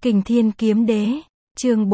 Kình Thiên Kiếm Đế, chương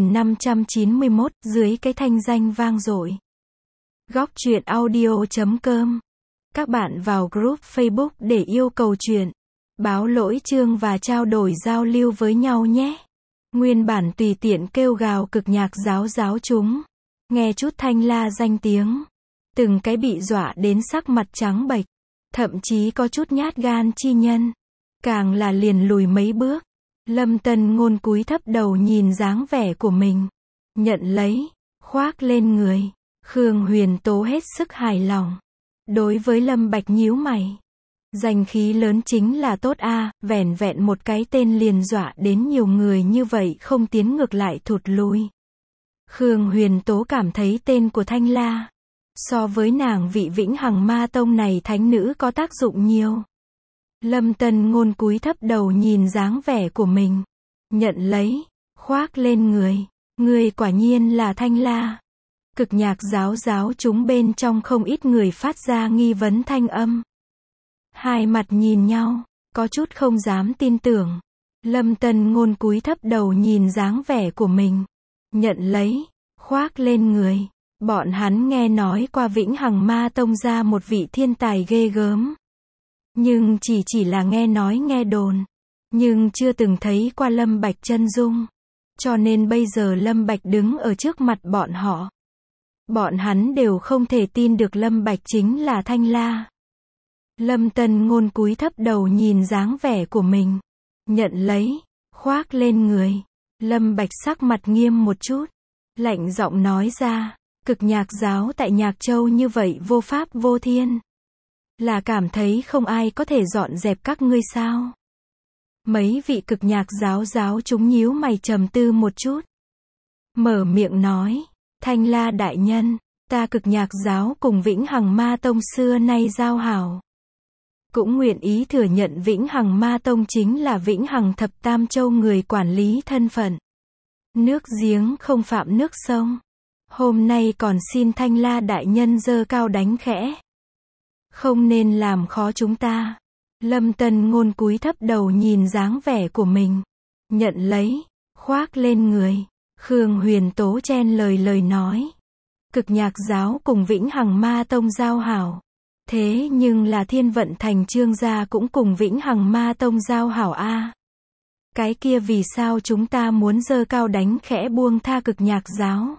4591, dưới cái thanh danh vang dội. Góc truyện audio.com. Các bạn vào group Facebook để yêu cầu truyện, báo lỗi chương và trao đổi giao lưu với nhau nhé. Nguyên bản tùy tiện kêu gào cực nhạc giáo chúng. Nghe chút Thanh La danh tiếng. Từng cái bị dọa đến sắc mặt trắng bệch. Thậm chí có chút nhát gan chi nhân. Càng là liền lùi mấy bước. Lâm Tân Ngôn cúi thấp đầu nhìn dáng vẻ của mình. Nhận lấy, khoác lên người. Khương Huyền Tố hết sức hài lòng. Đối với Lâm Bạch nhíu mày. Danh khí lớn chính là tốt a, vẻn vẹn một cái tên liền dọa đến nhiều người như vậy không tiến ngược lại thụt lùi. Khương Huyền Tố cảm thấy tên của Thanh La, so với nàng vị Vĩnh Hằng Ma Tông này thánh nữ có tác dụng nhiều. Lâm Tân Ngôn cúi thấp đầu nhìn dáng vẻ của mình. Nhận lấy, khoác lên người. Người quả nhiên là Thanh La. Cực nhạc giáo chúng bên trong không ít người phát ra nghi vấn thanh âm. Hai mặt nhìn nhau, có chút không dám tin tưởng. Lâm Tân Ngôn cúi thấp đầu nhìn dáng vẻ của mình. Nhận lấy, khoác lên người. Bọn hắn nghe nói qua Vĩnh Hằng Ma Tông ra một vị thiên tài ghê gớm. Nhưng chỉ là nghe nói nghe đồn. Nhưng chưa từng thấy qua Lâm Bạch chân dung. Cho nên bây giờ Lâm Bạch đứng ở trước mặt bọn họ. Bọn hắn đều không thể tin được Lâm Bạch chính là Thanh La. Lâm Tân Ngôn cúi thấp đầu nhìn dáng vẻ của mình. Nhận lấy, khoác lên người. Lâm Bạch sắc mặt nghiêm một chút. Lạnh giọng nói ra, cực nhạc giáo tại Nhạc Châu như vậy vô pháp vô thiên. Là cảm thấy không ai có thể dọn dẹp các ngươi sao? Mấy vị cực nhạc giáo chúng nhíu mày trầm tư một chút. Mở miệng nói, Thanh La đại nhân, ta cực nhạc giáo cùng Vĩnh Hằng Ma Tông xưa nay giao hảo. Cũng nguyện ý thừa nhận Vĩnh Hằng Ma Tông chính là Vĩnh Hằng Thập Tam Châu người quản lý thân phận. Nước giếng không phạm nước sông. Hôm nay còn xin Thanh La đại nhân giơ cao đánh khẽ. Không nên làm khó chúng ta. Lâm Tân Ngôn cúi thấp đầu nhìn dáng vẻ của mình. Nhận lấy, khoác lên người. Khương Huyền Tố chen lời nói. Cực nhạc giáo cùng Vĩnh Hằng Ma Tông giao hảo. Thế nhưng là Thiên Vận Thành Trương gia cũng cùng Vĩnh Hằng Ma Tông giao hảo a. Cái kia vì sao chúng ta muốn giơ cao đánh khẽ buông tha cực nhạc giáo,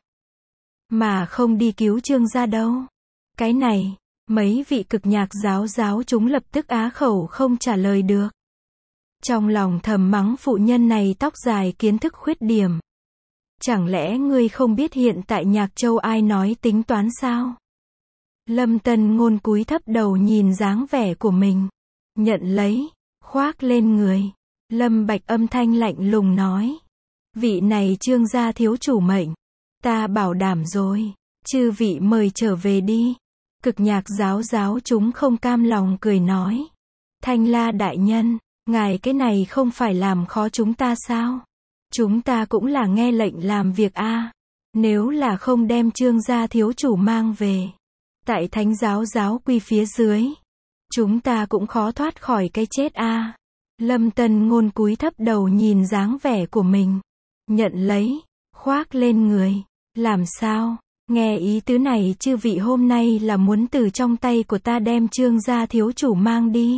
mà không đi cứu Trương gia đâu? Cái này, mấy vị cực nhạc giáo chúng lập tức á khẩu không trả lời được. Trong lòng thầm mắng phụ nhân này tóc dài kiến thức khuyết điểm. Chẳng lẽ ngươi không biết hiện tại Nhạc Châu ai nói tính toán sao? Lâm Tân Ngôn cúi thấp đầu nhìn dáng vẻ của mình. Nhận lấy, khoác lên người. Lâm Bạch âm thanh lạnh lùng nói. Vị này Trương gia thiếu chủ mệnh. Ta bảo đảm rồi. Chư vị mời trở về đi. Cực nhạc giáo chúng không cam lòng cười nói. Thanh La đại nhân, ngài cái này không phải làm khó chúng ta sao? Chúng ta cũng là nghe lệnh làm việc a. Nếu là không đem Trương gia thiếu chủ mang về, tại thánh giáo quy phía dưới, chúng ta cũng khó thoát khỏi cái chết a. Lâm Tân Ngôn cúi thấp đầu nhìn dáng vẻ của mình. Nhận lấy, khoác lên người. Làm sao? Nghe ý tứ này chư vị hôm nay là muốn từ trong tay của ta đem Trương gia thiếu chủ mang đi.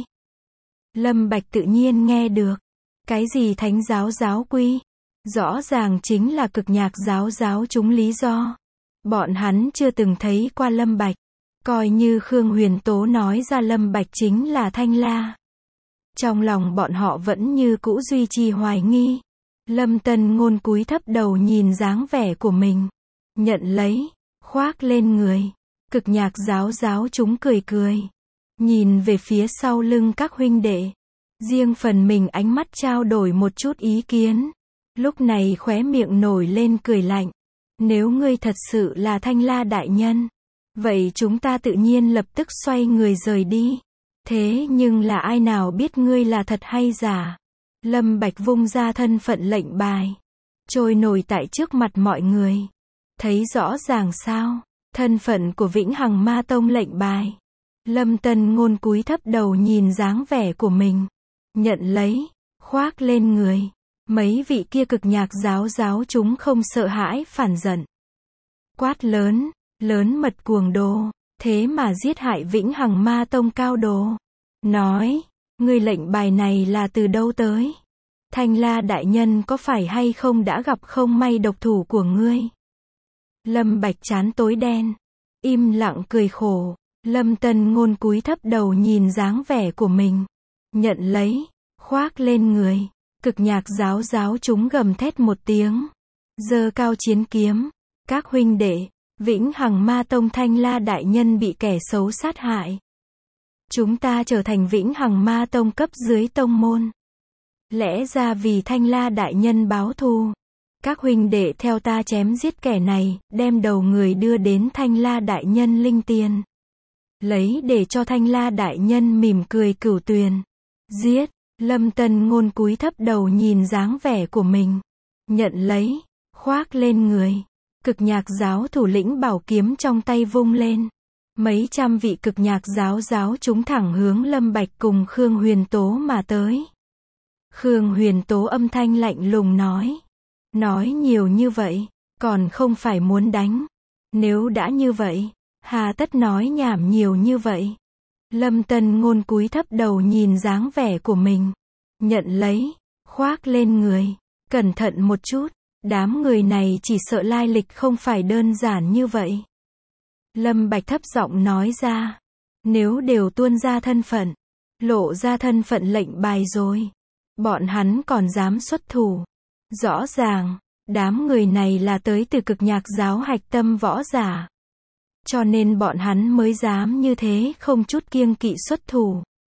Lâm Bạch tự nhiên nghe được. Cái gì thánh giáo quy? Rõ ràng chính là cực nhạc giáo chúng lý do. Bọn hắn chưa từng thấy qua Lâm Bạch. Coi như Khương Huyền Tố nói ra Lâm Bạch chính là Thanh La. Trong lòng bọn họ vẫn như cũ duy trì hoài nghi. Lâm Tân Ngôn cúi thấp đầu nhìn dáng vẻ của mình. Nhận lấy, khoác lên người. Cực nhạc giáo chúng cười. Nhìn về phía sau lưng các huynh đệ. Riêng phần mình ánh mắt trao đổi một chút ý kiến. Lúc này khóe miệng nổi lên cười lạnh. Nếu ngươi thật sự là Thanh La đại nhân, vậy chúng ta tự nhiên lập tức xoay người rời đi. Thế nhưng là ai nào biết ngươi là thật hay giả? Lâm Bạch vung ra thân phận lệnh bài, trôi nổi tại trước mặt mọi người. Thấy rõ ràng sao? Thân phận của Vĩnh Hằng Ma Tông lệnh bài. Lâm Tân Ngôn cúi thấp đầu nhìn dáng vẻ của mình. Nhận lấy, khoác lên người. Mấy vị kia cực nhạc giáo chúng không sợ hãi phản giận. Quát lớn, lớn mật cuồng đồ, thế mà giết hại Vĩnh Hằng Ma Tông cao đồ. Nói, ngươi lệnh bài này là từ đâu tới? Thanh La đại nhân có phải hay không đã gặp không may độc thủ của ngươi? Lâm Bạch trán tối đen, im lặng cười khổ. Lâm Tân Ngôn cúi thấp đầu nhìn dáng vẻ của mình, nhận lấy, khoác lên người. Cực nhạc giáo chúng gầm thét một tiếng, giơ cao chiến kiếm. Các huynh đệ, Vĩnh Hằng Ma Tông Thanh La đại nhân bị kẻ xấu sát hại. Chúng ta trở thành Vĩnh Hằng Ma Tông cấp dưới tông môn. Lẽ ra vì Thanh La đại nhân báo thù. Các huynh đệ theo ta chém giết kẻ này, đem đầu người đưa đến Thanh La đại nhân linh tiền. Lấy để cho Thanh La đại nhân mỉm cười cửu tuyền. Giết, Lâm Tân Ngôn cúi thấp đầu nhìn dáng vẻ của mình. Nhận lấy, khoác lên người. Cực nhạc giáo thủ lĩnh bảo kiếm trong tay vung lên. Mấy trăm vị cực nhạc giáo chúng thẳng hướng Lâm Bạch cùng Khương Huyền Tố mà tới. Khương Huyền Tố âm thanh lạnh lùng nói. Nói nhiều như vậy, còn không phải muốn đánh. Nếu đã như vậy, hà tất nói nhảm nhiều như vậy. Lâm Tân Ngôn cúi thấp đầu nhìn dáng vẻ của mình. Nhận lấy, khoác lên người. Cẩn thận một chút, đám người này chỉ sợ lai lịch không phải đơn giản như vậy. Lâm Bạch thấp giọng nói ra. Nếu đều tuôn ra thân phận, lộ ra thân phận lệnh bài rồi, bọn hắn còn dám xuất thủ. Rõ ràng, đám người này là tới từ cực nhạc giáo hạch tâm võ giả. Cho nên bọn hắn mới dám như thế không chút kiêng kỵ xuất thủ.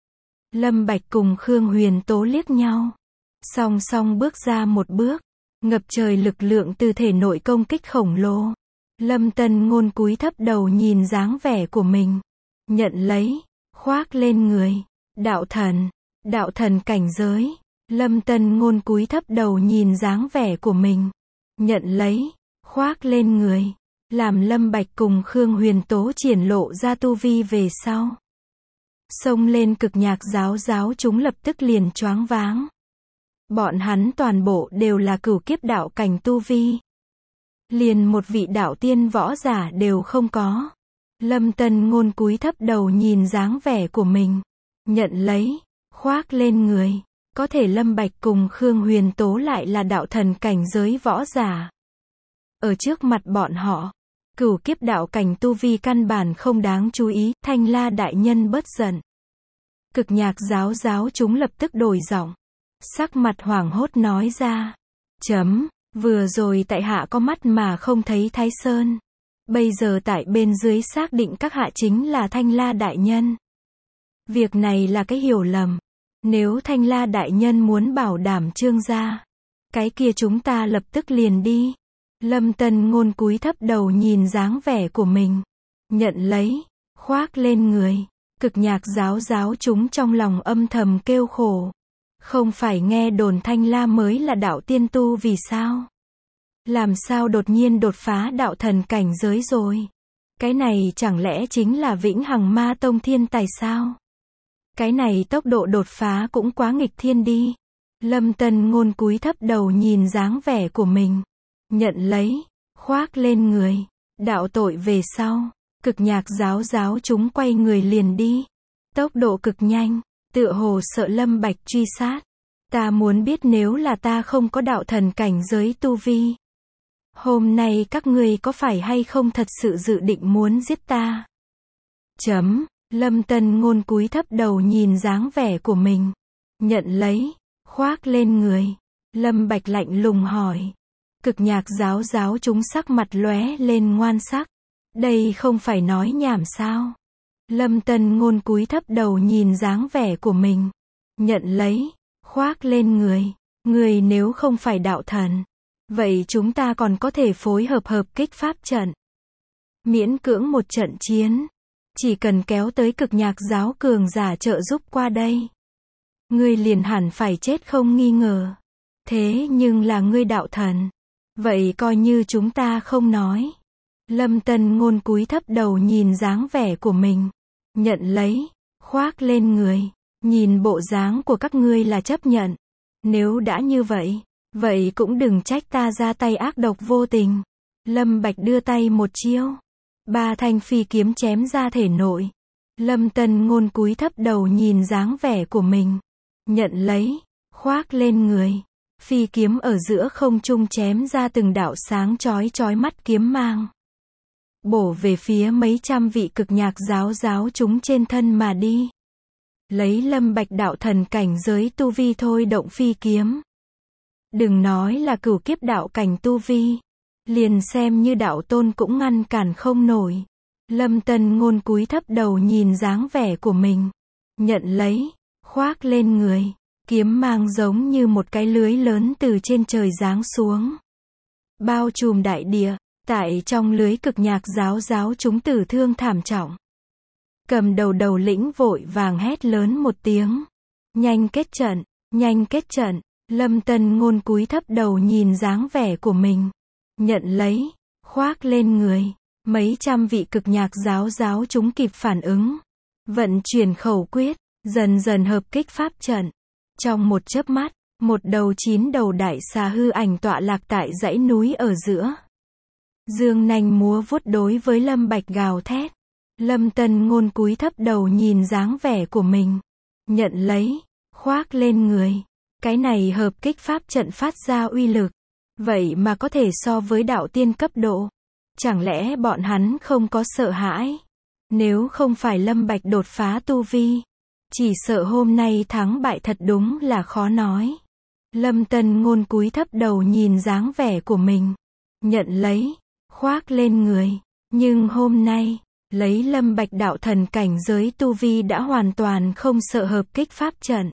Lâm Bạch cùng Khương Huyền Tố liếc nhau. Song song bước ra một bước. Ngập trời lực lượng từ thể nội công kích khổng lồ. Lâm Tân Ngôn cúi thấp đầu nhìn dáng vẻ của mình. Nhận lấy, khoác lên người. Đạo thần cảnh giới. Lâm Tân Ngôn cúi thấp đầu nhìn dáng vẻ của mình. Nhận lấy, khoác lên người. Làm Lâm Bạch cùng Khương Huyền Tố triển lộ ra tu vi về sau. Xông lên cực nhạc giáo chúng lập tức liền choáng váng. Bọn hắn toàn bộ đều là cửu kiếp đạo cảnh tu vi. Liền một vị đạo tiên võ giả đều không có. Lâm Tân Ngôn cúi thấp đầu nhìn dáng vẻ của mình. Nhận lấy, khoác lên người. Có thể Lâm Bạch cùng Khương Huyền Tố lại là đạo thần cảnh giới võ giả. Ở trước mặt bọn họ, cửu kiếp đạo cảnh tu vi căn bản không đáng chú ý. Thanh La đại nhân bớt giận. Cực nhạc giáo chúng lập tức đổi giọng. Sắc mặt hoảng hốt nói ra. Vừa rồi tại hạ có mắt mà không thấy Thái Sơn. Bây giờ tại bên dưới xác định các hạ chính là Thanh La đại nhân. Việc này là cái hiểu lầm. Nếu Thanh La đại nhân muốn bảo đảm Trương gia, cái kia chúng ta lập tức liền đi. Lâm Tân Ngôn cúi thấp đầu nhìn dáng vẻ của mình. Nhận lấy, khoác lên người. Cực nhạc giáo chúng trong lòng âm thầm kêu khổ. Không phải nghe đồn Thanh La mới là đạo tiên tu vì sao? Làm sao đột nhiên đột phá đạo thần cảnh giới rồi? Cái này chẳng lẽ chính là Vĩnh Hằng Ma Tông thiên tài sao? Cái này tốc độ đột phá cũng quá nghịch thiên đi. Lâm Tân Ngôn cúi thấp đầu nhìn dáng vẻ của mình. Nhận lấy, khoác lên người. Đạo tội về sau. Cực nhạc giáo chúng quay người liền đi. Tốc độ cực nhanh, tựa hồ sợ Lâm Bạch truy sát. Ta muốn biết nếu là ta không có đạo thần cảnh giới tu vi. Hôm nay các ngươi có phải hay không thật sự dự định muốn giết ta? Lâm Tân Ngôn cúi thấp đầu nhìn dáng vẻ của mình. Nhận lấy, khoác lên người. Lâm Bạch lạnh lùng hỏi. Cực nhạc giáo chúng sắc mặt lóe lên ngoan sắc. Đây không phải nói nhảm sao? Lâm Tân Ngôn cúi thấp đầu nhìn dáng vẻ của mình. Nhận lấy, khoác lên người. Người nếu không phải đạo thần, vậy chúng ta còn có thể phối hợp kích pháp trận. Miễn cưỡng một trận chiến. Chỉ cần kéo tới cực nhạc giáo cường giả trợ giúp qua đây. Ngươi liền hẳn phải chết không nghi ngờ. Thế nhưng là ngươi đạo thần. Vậy coi như chúng ta không nói. Lâm Tân Ngôn cúi thấp đầu nhìn dáng vẻ của mình. Nhận lấy, khoác lên người. Nhìn bộ dáng của các ngươi là chấp nhận. Nếu đã như vậy, Vậy cũng đừng trách ta ra tay ác độc vô tình. Lâm Bạch đưa tay một chiêu. 3 thanh phi kiếm chém ra thể nội. Lâm Tân Ngôn cúi thấp đầu nhìn dáng vẻ của mình. Nhận lấy, khoác lên người. Phi kiếm ở giữa không trung chém ra từng đạo sáng chói chói mắt kiếm mang. Bổ về phía mấy trăm vị cực nhạc giáo chúng trên thân mà đi. Lấy Lâm Bạch đạo thần cảnh giới tu vi thôi động phi kiếm. Đừng nói là cửu kiếp đạo cảnh tu vi. Liền xem như đạo tôn cũng ngăn cản không nổi. Lâm Tân Ngôn cúi thấp đầu nhìn dáng vẻ của mình. Nhận lấy, khoác lên người. Kiếm mang giống như một cái lưới lớn từ trên trời giáng xuống. Bao trùm đại địa, tại trong lưới cực nhạc giáo chúng tử thương thảm trọng. Cầm đầu lĩnh vội vàng hét lớn một tiếng. Nhanh kết trận, nhanh kết trận. Lâm Tân Ngôn cúi thấp đầu nhìn dáng vẻ của mình. Nhận lấy, khoác lên người. Mấy trăm vị cực nhạc giáo chúng kịp phản ứng. Vận chuyển khẩu quyết, dần dần hợp kích pháp trận. Trong một chớp mắt, một đầu 9 đầu đại xà hư ảnh tọa lạc tại dãy núi ở giữa. Dương nanh múa vuốt đối với Lâm Bạch gào thét. Lâm Tân Ngôn cúi thấp đầu nhìn dáng vẻ của mình. Nhận lấy, khoác lên người. Cái này hợp kích pháp trận phát ra uy lực. Vậy mà có thể so với đạo tiên cấp độ. Chẳng lẽ bọn hắn không có sợ hãi? Nếu không phải Lâm Bạch đột phá tu vi, chỉ sợ hôm nay thắng bại thật đúng là khó nói. Lâm Tân Ngôn cúi thấp đầu nhìn dáng vẻ của mình. Nhận lấy, khoác lên người. Nhưng hôm nay, lấy Lâm Bạch đạo thần cảnh giới tu vi đã hoàn toàn không sợ hợp kích pháp trận.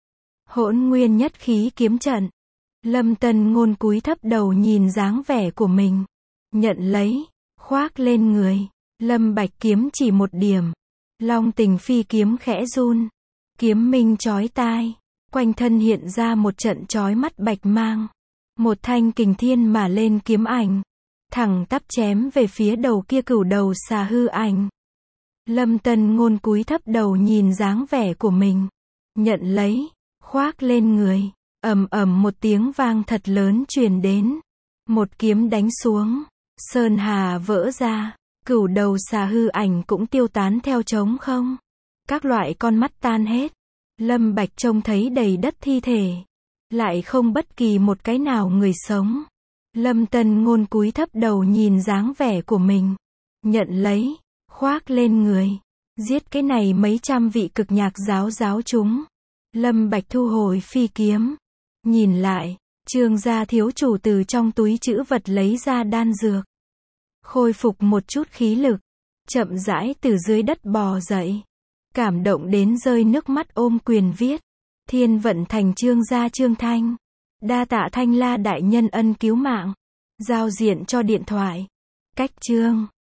Hỗn nguyên nhất khí kiếm trận. Lâm Tân Ngôn cúi thấp đầu nhìn dáng vẻ của mình. Nhận lấy, khoác lên người. Lâm Bạch kiếm chỉ một điểm. Long Tình phi kiếm khẽ run. Kiếm minh chói tai. Quanh thân hiện ra một trận chói mắt bạch mang. Một thanh kình thiên mà lên kiếm ảnh. Thẳng tắp chém về phía đầu kia cửu đầu xà hư ảnh. Lâm Tân Ngôn cúi thấp đầu nhìn dáng vẻ của mình. Nhận lấy, khoác lên người. Ầm ầm một tiếng vang thật lớn truyền đến. Một kiếm đánh xuống. Sơn hà vỡ ra. Cửu đầu xà hư ảnh cũng tiêu tán theo trống không. Các loại con mắt tan hết. Lâm Bạch trông thấy đầy đất thi thể. Lại không bất kỳ một cái nào người sống. Lâm Tân Ngôn cúi thấp đầu nhìn dáng vẻ của mình. Nhận lấy, khoác lên người. Giết cái này mấy trăm vị cực nhạc giáo chúng. Lâm Bạch thu hồi phi kiếm. Nhìn lại, Trương gia thiếu chủ từ trong túi trữ vật lấy ra đan dược. Khôi phục một chút khí lực. Chậm rãi từ dưới đất bò dậy. Cảm động đến rơi nước mắt ôm quyền viết. Thiên vận thành Trương gia Trương Thanh. Đa tạ Thanh La đại nhân ân cứu mạng. Giao diện cho điện thoại. Cách chương